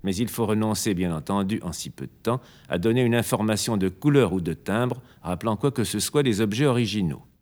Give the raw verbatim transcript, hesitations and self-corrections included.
mais il faut renoncer, bien entendu, en si peu de temps, à donner une information de couleur ou de timbre rappelant quoi que ce soit des objets originaux.